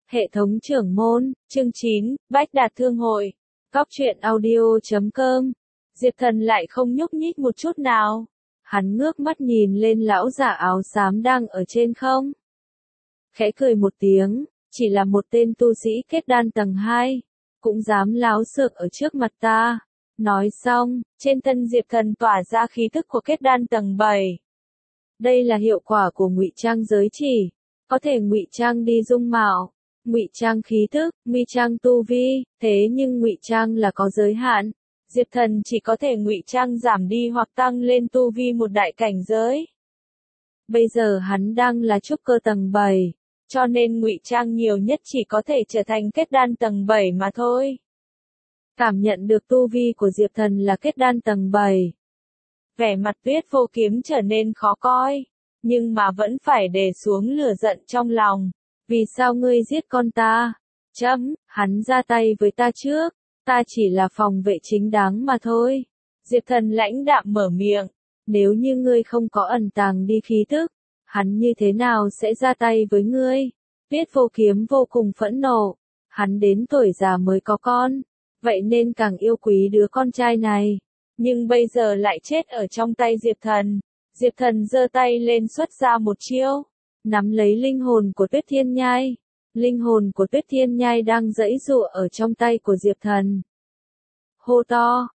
Hệ thống trưởng môn, chương 9, Bách Đạt Thương Hội. Cóc truyện audio.com. Diệp Thần lại không nhúc nhích một chút nào. Hắn ngước mắt nhìn lên lão giả áo xám đang ở trên không. Khẽ cười một tiếng, chỉ là một tên tu sĩ kết đan tầng 2, cũng dám láo xược ở trước mặt ta. Nói xong, trên thân Diệp Thần tỏa ra khí tức của kết đan tầng 7. Đây là hiệu quả của ngụy trang giới chỉ, có thể ngụy trang đi dung mạo, ngụy trang khí tức, ngụy trang tu vi, thế nhưng ngụy trang là có giới hạn. Diệp Thần chỉ có thể ngụy trang giảm đi hoặc tăng lên tu vi một đại cảnh giới. Bây giờ hắn đang là trúc cơ tầng 7, cho nên ngụy trang nhiều nhất chỉ có thể trở thành kết đan tầng 7 mà thôi. Cảm nhận được tu vi của Diệp Thần là kết đan tầng 7. Vẻ mặt Tuyết Vô Kiếm trở nên khó coi, nhưng mà vẫn phải đè xuống lửa giận trong lòng. Vì sao ngươi giết con ta? Hắn ra tay với ta trước, ta chỉ là phòng vệ chính đáng mà thôi. Diệp Thần lãnh đạm mở miệng, nếu như ngươi không có ẩn tàng đi khí tức, hắn như thế nào sẽ ra tay với ngươi? Tuyết Vô Kiếm vô cùng phẫn nộ, hắn đến tuổi già mới có con, vậy nên càng yêu quý đứa con trai này. Nhưng bây giờ lại chết ở trong tay Diệp Thần. Diệp Thần giơ tay lên xuất ra một chiêu, nắm lấy linh hồn của Tuyết Thiên Nhai. Linh hồn của Tuyết Thiên Nhai đang giãy giụa ở trong tay của Diệp Thần. Hô to,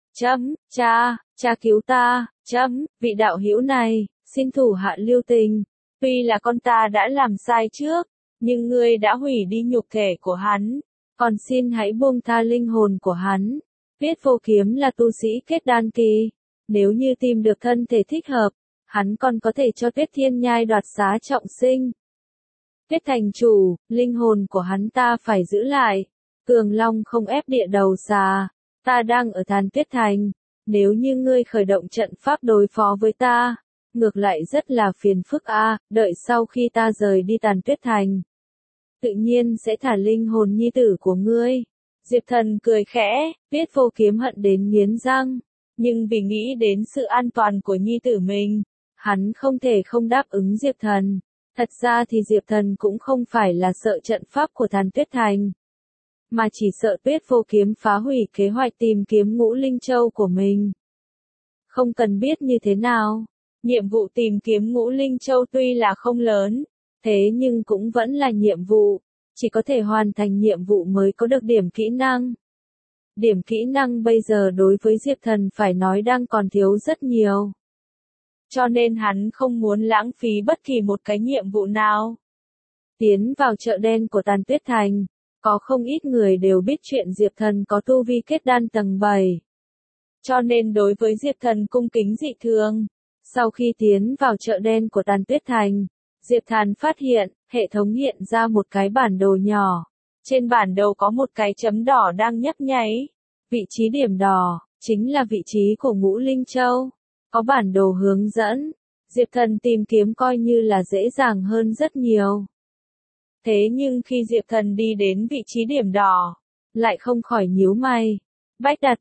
cha cứu ta, vị đạo hữu này, xin thủ hạ lưu tình. Tuy là con ta đã làm sai trước, nhưng ngươi đã hủy đi nhục thể của hắn, còn xin hãy buông tha linh hồn của hắn. Tuyết Vô Kiếm là tu sĩ kết đan kỳ, nếu như tìm được thân thể thích hợp, hắn còn có thể cho Tuyết Thiên Nhai đoạt xá trọng sinh. Tuyết thành chủ, linh hồn của hắn ta phải giữ lại. Cường Long không ép địa đầu xà, ta đang ở Tàn Tuyết Thành, nếu như ngươi khởi động trận pháp đối phó với ta, ngược lại rất là phiền phức đợi sau khi ta rời đi Tàn Tuyết Thành, tự nhiên sẽ thả linh hồn nhi tử của ngươi. Diệp Thần cười khẽ, Tuyết Vô Kiếm hận đến nghiến răng, nhưng vì nghĩ đến sự an toàn của nhi tử mình, hắn không thể không đáp ứng Diệp Thần. Thật ra thì Diệp Thần cũng không phải là sợ trận pháp của Tàn Tuyết Thành, mà chỉ sợ Tuyết Vô Kiếm phá hủy kế hoạch tìm kiếm Ngũ Linh Châu của mình. Không cần biết như thế nào, nhiệm vụ tìm kiếm Ngũ Linh Châu tuy là không lớn, thế nhưng cũng vẫn là nhiệm vụ, chỉ có thể hoàn thành nhiệm vụ mới có được điểm kỹ năng. Điểm kỹ năng bây giờ đối với Diệp Thần phải nói đang còn thiếu rất nhiều. Cho nên hắn không muốn lãng phí bất kỳ một cái nhiệm vụ nào. Tiến vào chợ đen của Tàn Tuyết Thành, có không ít người đều biết chuyện Diệp Thần có tu vi kết đan tầng 7. Cho nên đối với Diệp Thần cung kính dị thường. Sau khi tiến vào chợ đen của Tàn Tuyết Thành, Diệp Thần phát hiện, hệ thống hiện ra một cái bản đồ nhỏ. Trên bản đồ có một cái chấm đỏ đang nhấp nháy. Vị trí điểm đỏ, chính là vị trí của Ngũ Linh Châu. Có bản đồ hướng dẫn, Diệp Thần tìm kiếm coi như là dễ dàng hơn rất nhiều. Thế nhưng khi Diệp Thần đi đến vị trí điểm đỏ, lại không khỏi nhíu mày. Bách Đạt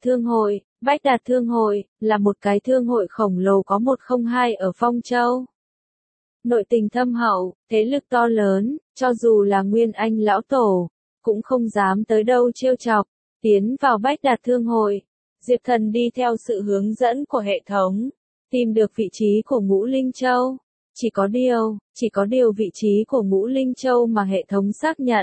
Thương hội, là một cái thương hội khổng lồ có 102 ở Phong Châu. Nội tình thâm hậu, thế lực to lớn, cho dù là Nguyên Anh lão tổ, cũng không dám tới đâu trêu chọc. Tiến vào Bách Đạt Thương hội, Diệp Thần đi theo sự hướng dẫn của hệ thống, tìm được vị trí của Ngũ Linh Châu. Chỉ có điều vị trí của Ngũ Linh Châu mà hệ thống xác nhận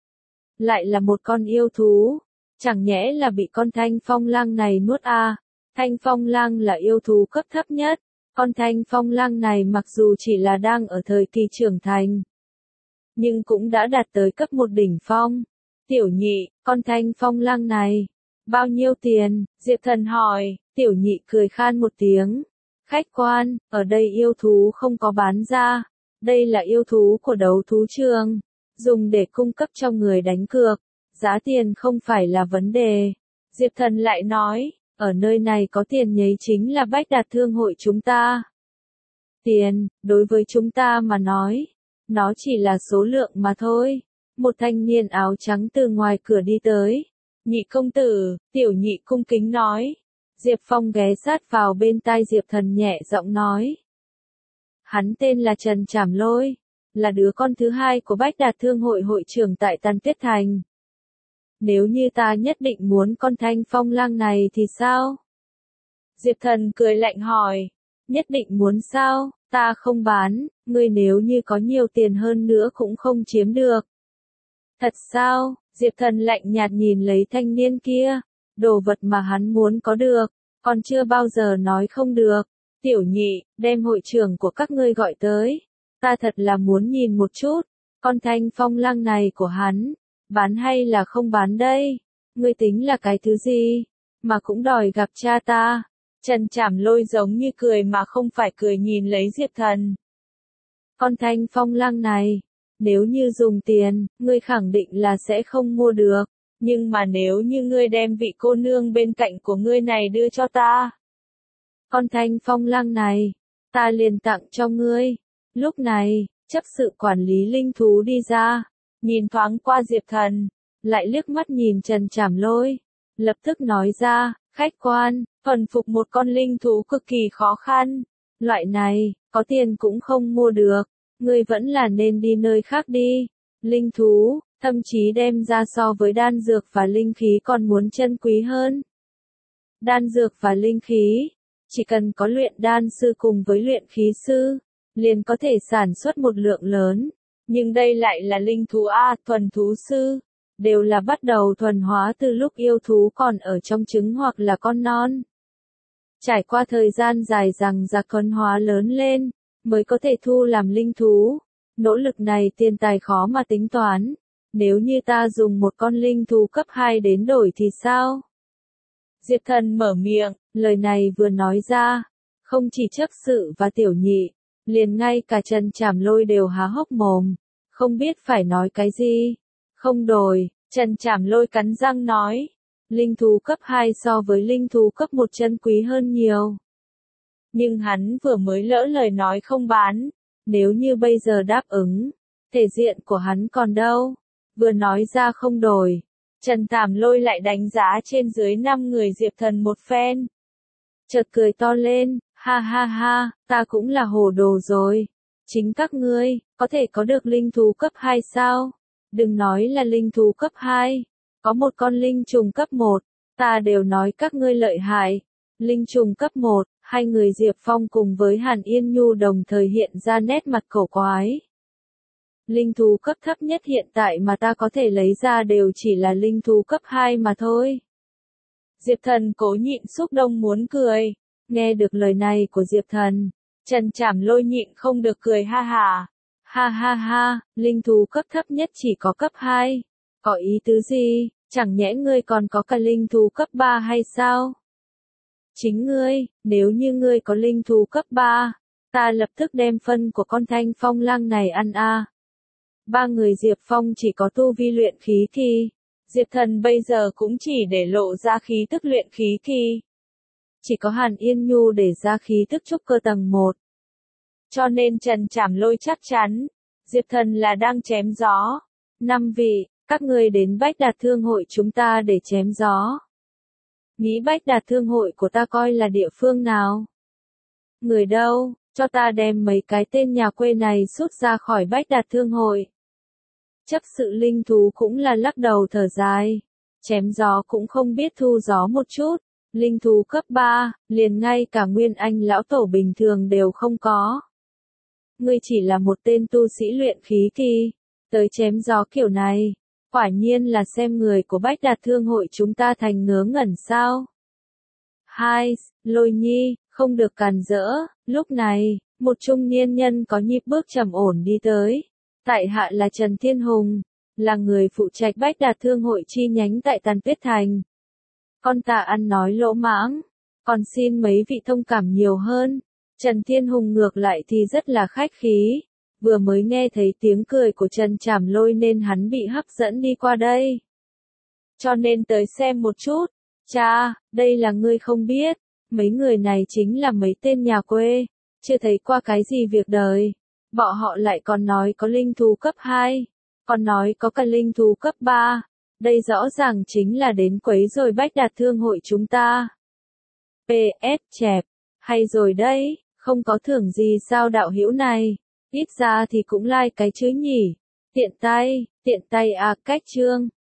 lại là một con yêu thú, chẳng nhẽ là bị con Thanh Phong Lang này nuốt Thanh Phong Lang là yêu thú cấp thấp nhất, con Thanh Phong Lang này mặc dù chỉ là đang ở thời kỳ trưởng thành, nhưng cũng đã đạt tới cấp 1 đỉnh phong. Tiểu nhị, con Thanh Phong Lang này, bao nhiêu tiền? Diệp Thần hỏi. Tiểu nhị cười khan một tiếng. Khách quan, ở đây yêu thú không có bán ra, đây là yêu thú của đấu thú trường, dùng để cung cấp cho người đánh cược, giá tiền không phải là vấn đề. Diệp Thần lại nói, ở nơi này có tiền nhấy chính là Bách Đạt Thương hội chúng ta. Tiền, đối với chúng ta mà nói, nó chỉ là số lượng mà thôi. Một thanh niên áo trắng từ ngoài cửa đi tới. Nhị công tử, tiểu nhị cung kính nói. Diệp Phong ghé sát vào bên tai Diệp Thần nhẹ giọng nói. Hắn tên là Trần Trảm Lôi, là đứa con thứ hai của Bách Đạt Thương hội hội trưởng tại Tàn Tuyết Thành. Nếu như ta nhất định muốn con Thanh Phong Lang này thì sao? Diệp Thần cười lạnh hỏi. Nhất định muốn sao? Ta không bán, ngươi nếu như có nhiều tiền hơn nữa cũng không chiếm được. Thật sao? Diệp Thần lạnh nhạt nhìn lấy thanh niên kia. Đồ vật mà hắn muốn có được, còn chưa bao giờ nói không được. Tiểu Nhị, đem hội trưởng của các ngươi gọi tới. Ta thật là muốn nhìn một chút, con Thanh Phong Lang này của hắn, bán hay là không bán đây? Ngươi tính là cái thứ gì, mà cũng đòi gặp cha ta? Trần Trảm Lôi giống như cười mà không phải cười nhìn lấy Diệp Thần. Con Thanh Phong Lang này, nếu như dùng tiền, ngươi khẳng định là sẽ không mua được. Nhưng mà nếu như ngươi đem vị cô nương bên cạnh của ngươi này đưa cho ta, con Thanh Phong Lang này, ta liền tặng cho ngươi. Lúc này, chấp sự quản lý linh thú đi ra, nhìn thoáng qua Diệp Thần, lại liếc mắt nhìn Trần Trảm Lôi, lập tức nói ra, khách quan, thuần phục một con linh thú cực kỳ khó khăn. Loại này, có tiền cũng không mua được, ngươi vẫn là nên đi nơi khác đi. Linh thú, thậm chí đem ra so với đan dược và linh khí còn muốn chân quý hơn. Đan dược và linh khí, chỉ cần có luyện đan sư cùng với luyện khí sư, liền có thể sản xuất một lượng lớn. Nhưng đây lại là linh thú thuần thú sư, đều là bắt đầu thuần hóa từ lúc yêu thú còn ở trong trứng hoặc là con non. Trải qua thời gian dài dằng dặc thuần hóa lớn lên, mới có thể thu làm linh thú. Nỗ lực này tiền tài khó mà tính toán. Nếu như ta dùng một con linh thú cấp 2 đến đổi thì sao? Diệp Thần mở miệng, lời này vừa nói ra, không chỉ chấp sự và Tiểu Nhị, liền ngay cả Trần Trảm Lôi đều há hốc mồm, không biết phải nói cái gì. Không đổi, Trần Trảm Lôi cắn răng nói, linh thú cấp 2 so với linh thú cấp 1 chân quý hơn nhiều. Nhưng hắn vừa mới lỡ lời nói không bán, nếu như bây giờ đáp ứng, thể diện của hắn còn đâu. Vừa nói ra không đổi, Trần Trảm Lôi lại đánh giá trên dưới 5 người Diệp Thần một phen. Chợt cười to lên, ha ha ha, ta cũng là hồ đồ rồi. Chính các ngươi, có thể có được linh thú cấp 2 sao? Đừng nói là linh thú cấp 2, có một con linh trùng cấp 1, ta đều nói các ngươi lợi hại. Linh trùng cấp 1, hai người Diệp Phong cùng với Hàn Yên Nhu đồng thời hiện ra nét mặt cổ quái. Linh thú cấp thấp nhất hiện tại mà ta có thể lấy ra đều chỉ là linh thú cấp 2 mà thôi. Diệp Thần cố nhịn xúc động muốn cười. Nghe được lời này của Diệp Thần, Trần Trảm Lôi nhịn không được cười ha hả. Ha ha ha, linh thú cấp thấp nhất chỉ có cấp 2. Có ý tứ gì, chẳng nhẽ ngươi còn có cả linh thú cấp 3 hay sao? Chính ngươi, nếu như ngươi có linh thú cấp 3, ta lập tức đem phân của con Thanh Phong Lang này ăn a. Ba người Diệp Phong chỉ có tu vi luyện khí kỳ. Diệp Thần bây giờ cũng chỉ để lộ ra khí tức luyện khí kỳ. Chỉ có Hàn Yên Nhu để ra khí tức trúc cơ tầng 1. Cho nên Trần Trảm Lôi chắc chắn, Diệp Thần là đang chém gió. 5 vị, các ngươi đến Bách Đạt Thương hội chúng ta để chém gió. Nghĩ Bách Đạt Thương hội của ta coi là địa phương nào? Người đâu, cho ta đem mấy cái tên nhà quê này rút ra khỏi Bách Đạt Thương hội. Chấp sự linh thú cũng là lắc đầu thở dài. Chém gió cũng không biết thu gió một chút. Linh thú cấp 3, liền ngay cả Nguyên Anh lão tổ bình thường đều không có. Ngươi chỉ là một tên tu sĩ luyện khí kỳ, tới chém gió kiểu này, quả nhiên là xem người của Bách Đạt Thương hội chúng ta thành ngớ ngẩn sao. Hai, Lôi Nhi, không được càn rỡ. Lúc này, một trung niên nhân có nhịp bước trầm ổn đi tới. Tại hạ là Trần Thiên Hùng, là người phụ trách Bách Đạt Thương hội chi nhánh tại Tàn Tuyết Thành. Con ta ăn nói lỗ mãng, còn xin mấy vị thông cảm nhiều hơn. Trần Thiên Hùng ngược lại thì rất là khách khí, vừa mới nghe thấy tiếng cười của Trần Trảm Lôi nên hắn bị hấp dẫn đi qua đây. Cho nên tới xem một chút. Cha, đây là ngươi không biết, mấy người này chính là mấy tên nhà quê, chưa thấy qua cái gì việc đời. Bọn họ lại còn nói có linh thú cấp 2, còn nói có cả linh thú cấp 3. Đây rõ ràng chính là đến quấy rồi Bách Đạt Thương hội chúng ta. PS chẹp, hay rồi đấy, không có thưởng gì sao đạo hữu này. Ít ra thì cũng like cái chứ nhỉ. Tiện tay à cách chương.